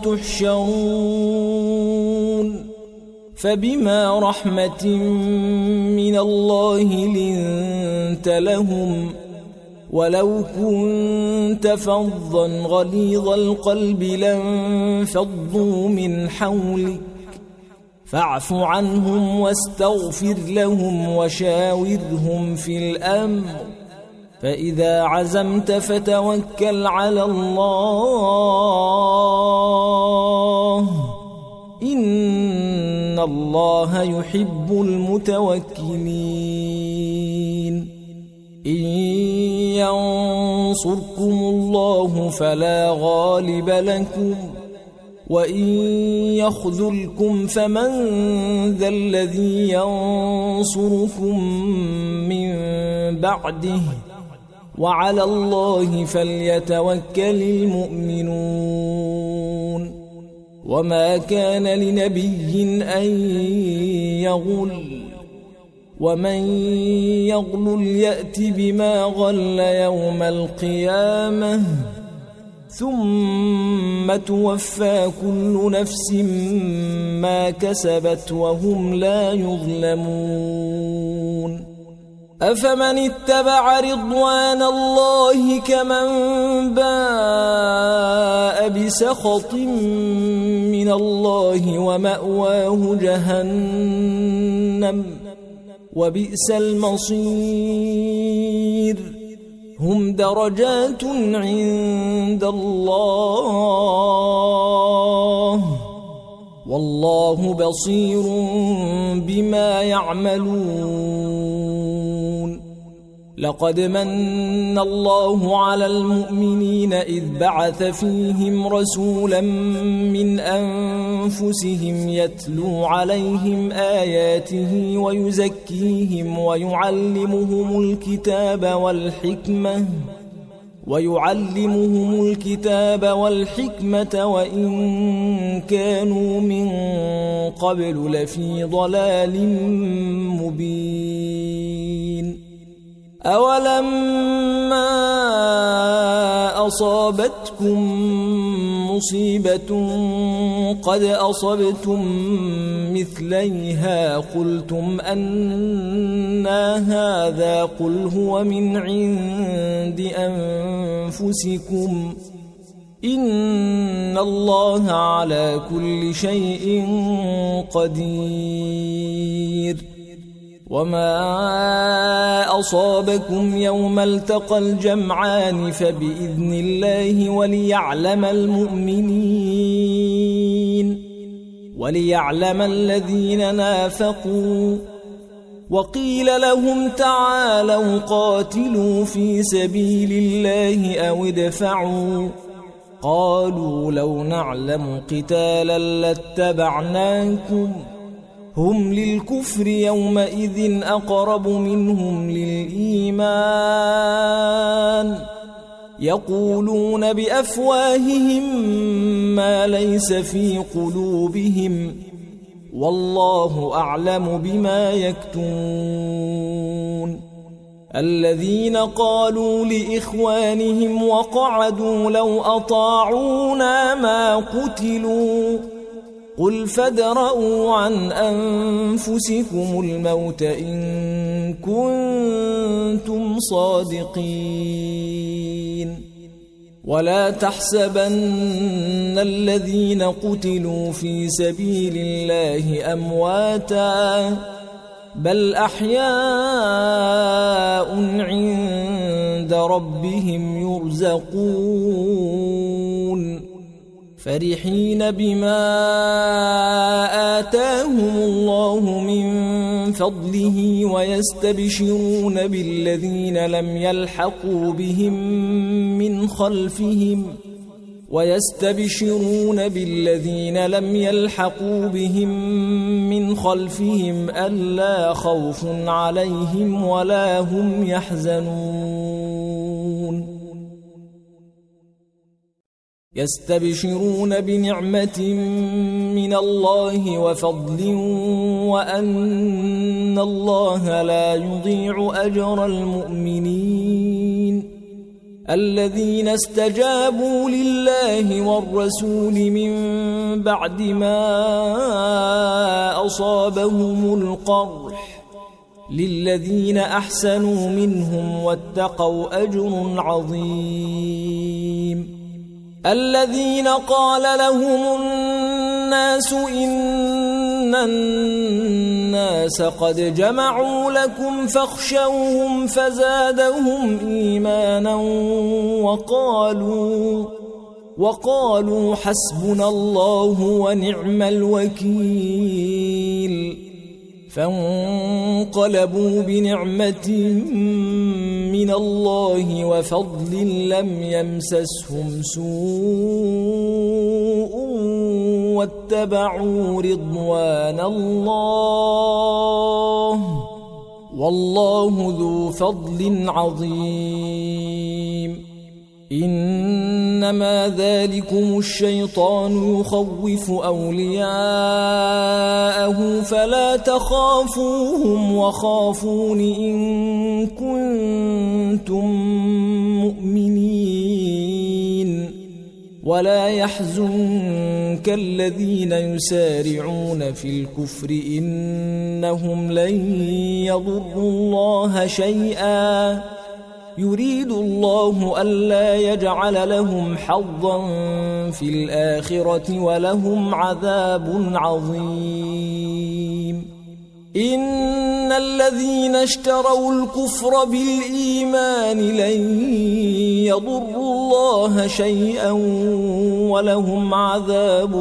[SPEAKER 1] تحشرون فبما رحمة من الله لنت لهم ولو كنت فظا غليظ القلب لانفضوا من حولك فاعف عنهم واستغفر لهم وشاورهم في الأمر فإذا عزمت فتوكل على الله إن الله يحب المتوكلين إن ينصركم الله فلا غالب لكم وإن يخذلكم فمن ذا الذي ينصركم من بعده وعلى الله فليتوكل المؤمنون وما كان لنبي أن يغل ومن يغل يأت بما غل يوم القيامة ثم توفى كل نفس ما كسبت وهم لا يظلمون أفمن اتبع رضوان الله كمن باء بسخط من الله ومأواه جهنم وبئس المصير هم درجات عند الله والله بصير بما يعملون لقد من الله على المؤمنين إذ بعث فيهم رسولا من أنفسهم يتلو عليهم آياته ويزكيهم ويعلمهم الكتاب والحكمة ويعلمهم الكتاب والحكمة وإن كانوا من قبل لفي ضلال مبين أولما أصابتكم مصيبة قد أصبتم مثليها قلتم أنى هذا قل هو من عند أنفسكم إن الله على كل شيء قدير وما أصابكم يوم التقى الجمعان فبإذن الله وليعلم المؤمنين وليعلم الذين نافقوا وقيل لهم تعالوا قاتلوا في سبيل الله أو ادفعوا قالوا لو نعلم قتالا لاتبعناكم هم للكفر يومئذ أقرب منهم للإيمان يقولون بأفواههم ما ليس في قلوبهم والله أعلم بما يكتمون الذين قالوا لإخوانهم وقعدوا لو أطاعونا ما قتلوا قل فادرءوا عن أنفسكم الموت إن كنتم صادقين ولا تحسبن الذين قتلوا في سبيل الله أمواتا بل أحياء عند ربهم يرزقون فرحين بما آتاهم الله من فضله ويستبشرون بالذين لم يلحقوا بهم من خلفهم ويستبشرون بالذين لم يلحقوا بهم من خلفهم ألا خوف عليهم ولا هم يحزنون يستبشرون بنعمة من الله وفضل وأن الله لا يضيع أجر المؤمنين الذين استجابوا لله والرسول من بعد ما أصابهم القرح للذين أحسنوا منهم واتقوا أجر عظيم الذين قال لهم الناس إن الناس قد جمعوا لكم فاخشوهم فزادهم إيمانا وقالوا وقالوا حسبنا الله ونعم الوكيل فانقلبوا بنعمة من الله وفضل لم يمسسهم سوء واتبعوا رضوان الله والله ذو فضل عظيم إنما ذلكم الشيطان يخوف أولياءه فلا تخافوهم وخافون إن كنتم مؤمنين ولا يحزنك الذين يسارعون في الكفر إنهم لن يضروا الله شيئا يريد الله ألا يجعل لهم حظا في الآخرة ولهم عذاب عظيم إن الذين اشتروا الكفر بالإيمان لن يضروا الله شيئا ولهم عذاب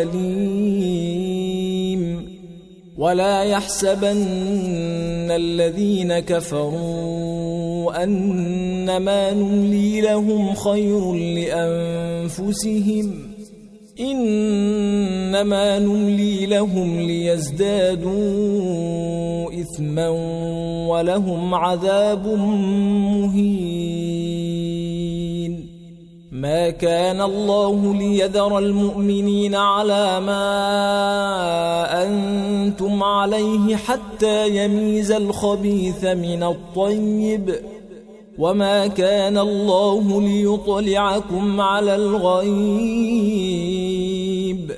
[SPEAKER 1] أليم ولا يحسبن الذين كفروا أنما نملي لهم خير لأنفسهم إنما نملي لهم ليزدادوا إثما ولهم عذاب مهين ما كان الله ليذر المؤمنين على ما أنتم عليه حتى يميز الخبيث من الطيب وما كان الله ليطلعكم على الغيب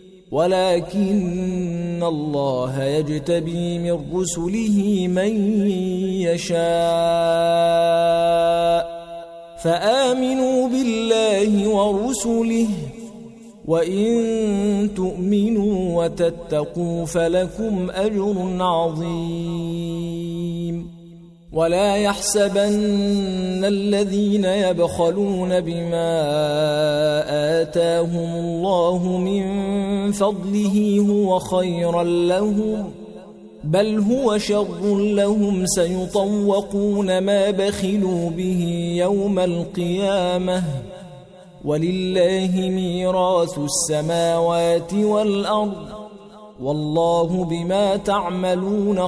[SPEAKER 1] ولكن الله يجتبي من رسله من يشاء فآمنوا بالله ورسله وإن تؤمنوا وتتقوا فلكم أجر عظيم ولا يحسبن الذين يبخلون بما آتاهم الله من فضله هو خيرا لهم بل هو شر لهم سيطوقون ما بخلوا به يوم القيامة ولله ميراث السماوات والأرض والله بما تعملون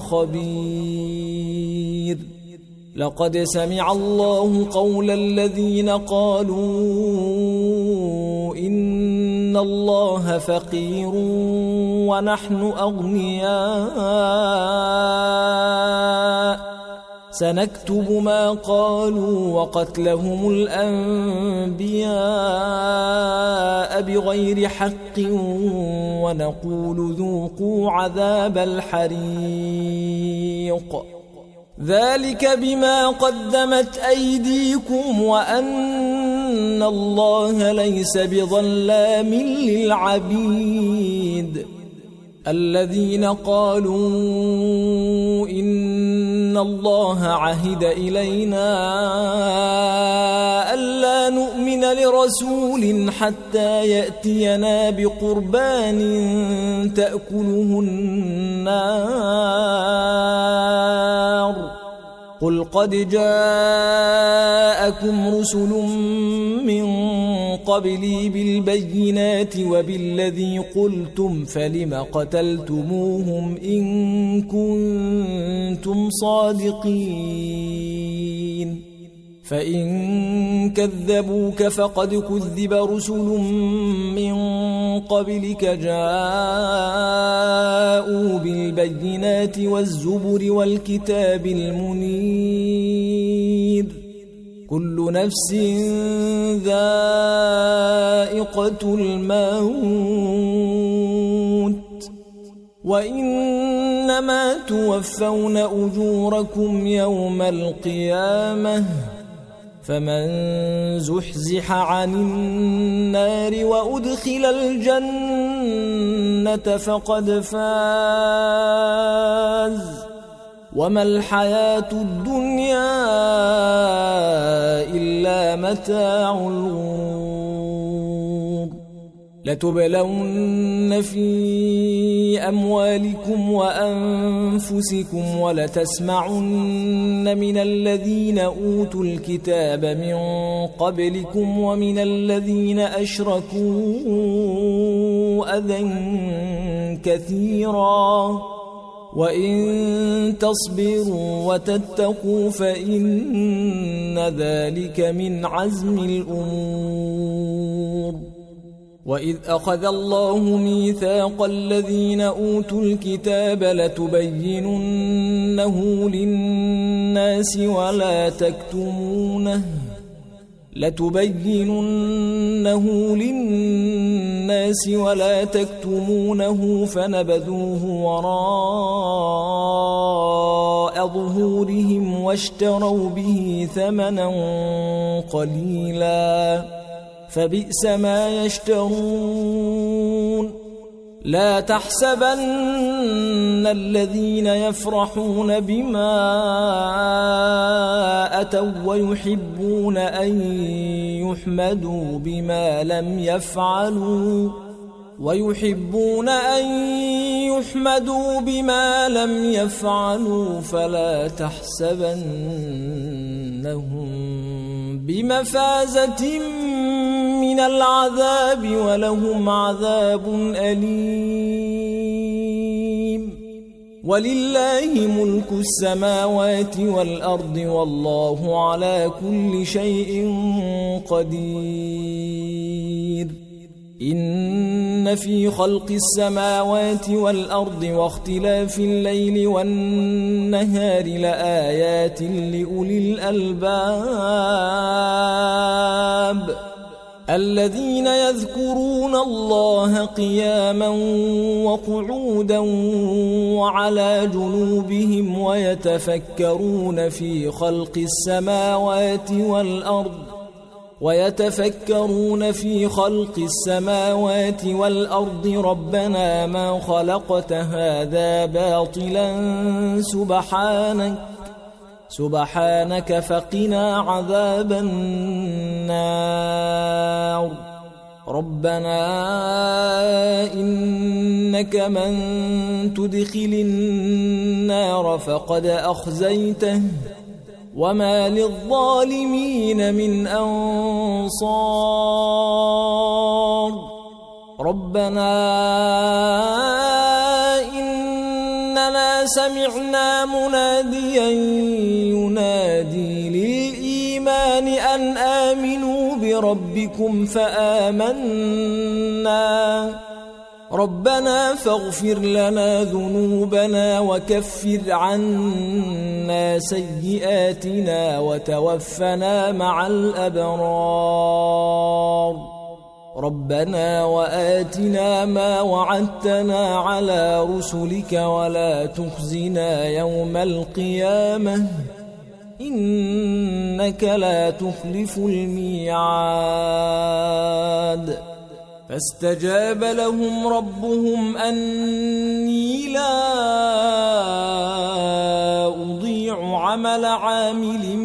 [SPEAKER 1] خبير لقد سمع الله قول الذين قالوا إن الله فقير ونحن أغنياء سنكتب ما قالوا وقتلهم الأنبياء بغير حق ونقول ذوقوا عذاب الحريق ذلك بما قدمت أيديكم وأن الله ليس بظلام للعبيد الذين قالوا إن الله عهد إلينا ألا نؤمن لرسول حتى يأتينا بقربان تأكله النار قل قد جاءكم رسل من قبلي بالبينات وبالذي قلتم فلم قتلتموهم إن كنتم صادقين فإن كذبوك فقد كذب رسل من قبلك جاءوا بالبينات والزبر والكتاب المنير كل نفس ذائقة الموت وإنما توفون أجوركم يوم القيامة فمن زحزح عن النار وأدخل الجنة فقد فاز وما الحياة الدنيا إلا متاع الغرور لتبلون في أموالكم وأنفسكم ولتسمعن من الذين أوتوا الكتاب من قبلكم ومن الذين أشركوا أذى كثيرا وإن تصبروا وتتقوا فإن ذلك من عزم الأمور وإذ أخذ الله ميثاق الذين أوتوا الكتاب لتبيننه للناس ولا تكتمونه لتبيننه للناس ولا تكتمونه فنبذوه وراء ظهورهم واشتروا به ثمنا قليلا فبئس ما يشترون لا تحسبن الذين يفرحون بما أتوا ويحبون أن يحمدوا بما لم يفعلوا ويحبون أن يحمدوا بما لم يفعلوا فلا تحسبنهم بمفازة من العذاب ولهم عذاب أليم ولله ملك السماوات والأرض والله على كل شيء قدير إن في خلق السماوات والأرض واختلاف الليل والنهار لآيات لأولي الألباب الذين يذكرون الله قياما وقعودا وعلى جنوبهم ويتفكرون في خلق السماوات والأرض ويتفكرون في خلق السماوات والأرض ربنا ما خلقت هذا باطلا سبحانك سبحانك فقنا عذاب النار ربنا إنك من تدخل النار فقد أخزيته وما للظالمين من أنصار ربنا إننا سمعنا مناديا ينادي للإيمان أن آمنوا بربكم فآمنا ربنا فاغفر لنا ذنوبنا وكفر عنا سيئاتنا وتوفنا مع الأبرار ربنا وآتنا ما وعدتنا على رسلك ولا تخزنا يوم القيامة إنك لا تخلف الميعاد فاستجاب لهم ربهم أني لا أضيع عمل عامل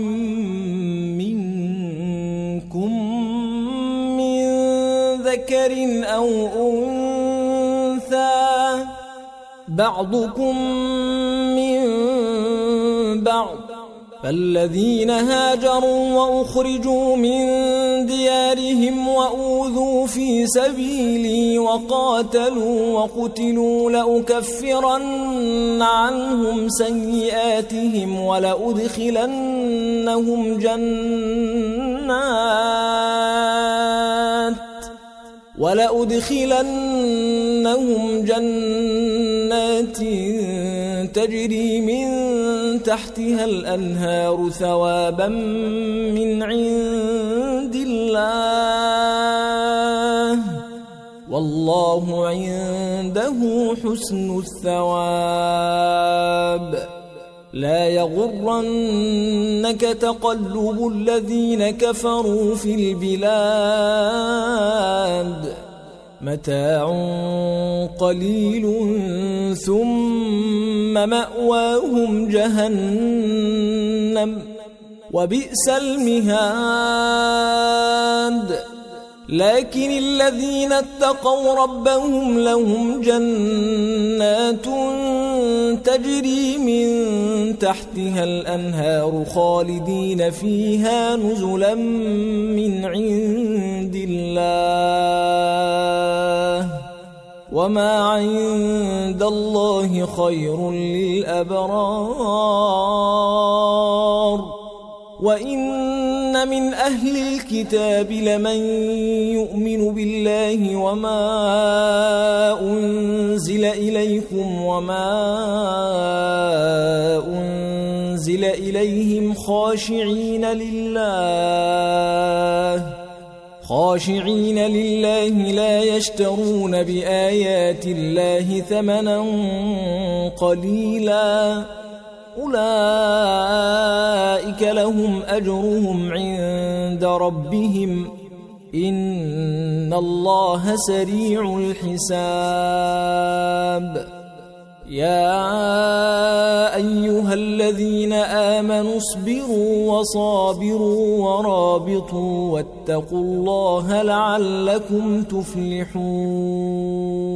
[SPEAKER 1] منكم من ذكر أو أنثى بعضكم من بعض فالذين هاجروا وأخرجوا من ديارهم وأوذوا في سبيلي وقاتلوا وقتلوا لأكفرن عنهم سيئاتهم ولأدخلنهم جنات ولأدخلنهم جنات تجري من تحتها الأنهار ثوابا من عند الله والله عنده حسن الثواب لا يغرنك تقلب الذين كفروا في البلاد متاع قليل ثم مأواهم جهنم وبئس المهاد لكن الذين اتقوا ربهم لهم جنات تجري من تحتها الأنهار خالدين فيها نزلا من عند الله وما عند الله خير للأبرار وإن من أهل الكتاب لمن يؤمن بالله وما أنزل إليكم وما أنزل إليهم خاشعين لله خاشعين لله لا يشترون بآيات الله ثمنا قليلا أولئك لهم أجرهم عند ربهم إن الله سريع الحساب يا أيها الذين آمنوا اصبروا وصابروا ورابطوا واتقوا الله لعلكم تفلحون